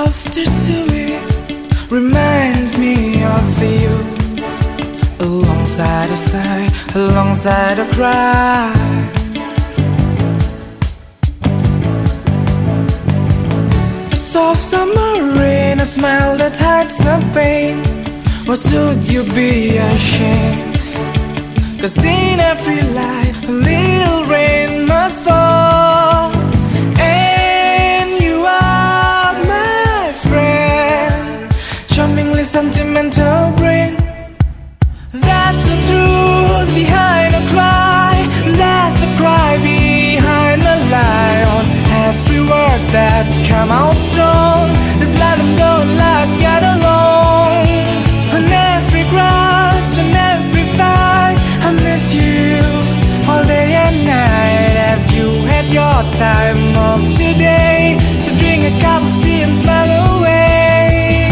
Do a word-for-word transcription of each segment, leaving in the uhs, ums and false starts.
laughter to it reminds me of you, alongside a sigh, alongside a cry. A soft summer rain, a smile that hides the pain. Why should you be ashamed? 'Cause in every life a little rain must fall. And you are my friend, charmingly sentimental brain. That's the truth behind a cry. That's the cry behind a lie. On every word that come out strong, just let them go and let's get along. On every grudge, on every fight, I miss you all day and night. Have you had your time of today to drink a cup of tea and smile away?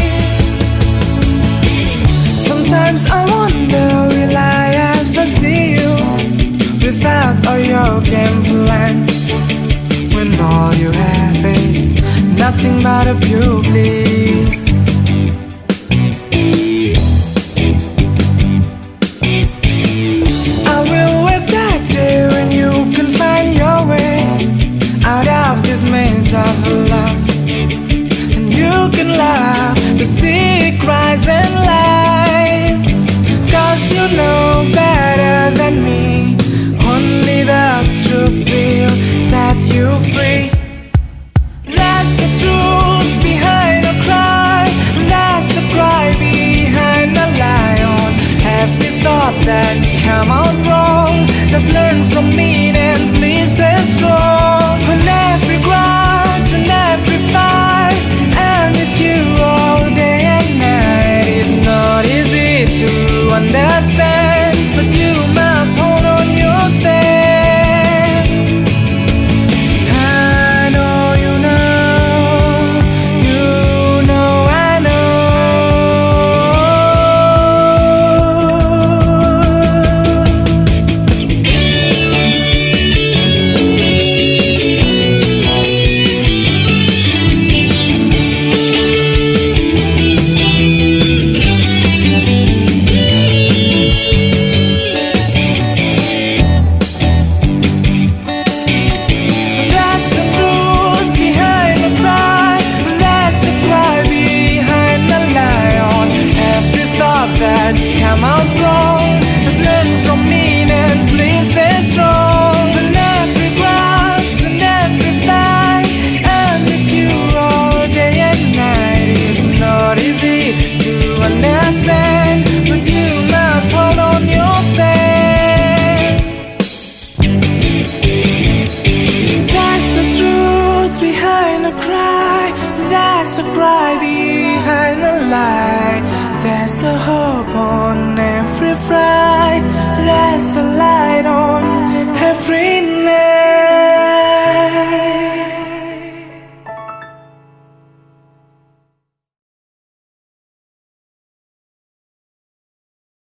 Sometimes I wonder, will I ever see you without all your game plan, when all you have is nothing but a pure bliss? I will wait that day when you can find your way out of this maze of love, and you can laugh to see cries and lies. 'Cause you know better than me, only the truth will set you free. That's the truth behind a cry. That's the cry behind a lie. On every thought that come out wrong, just learn from me and please stay strong. On every grudge, on every fight, I miss you all day and night. It's not easy to understand, but you must hold on your stand. I know you know, you know I know. That's the truth behind the cry. That's the cry behind the lie. On every thought that come out wrong, just learn from me and please stay strong. On every grudge and every fight, I miss you all day and night. It's not easy to understand, but you must hold on your stand. That's the truth behind a cry. That's a cry behind a lie. There's a hope on every fright. There's a light on every night.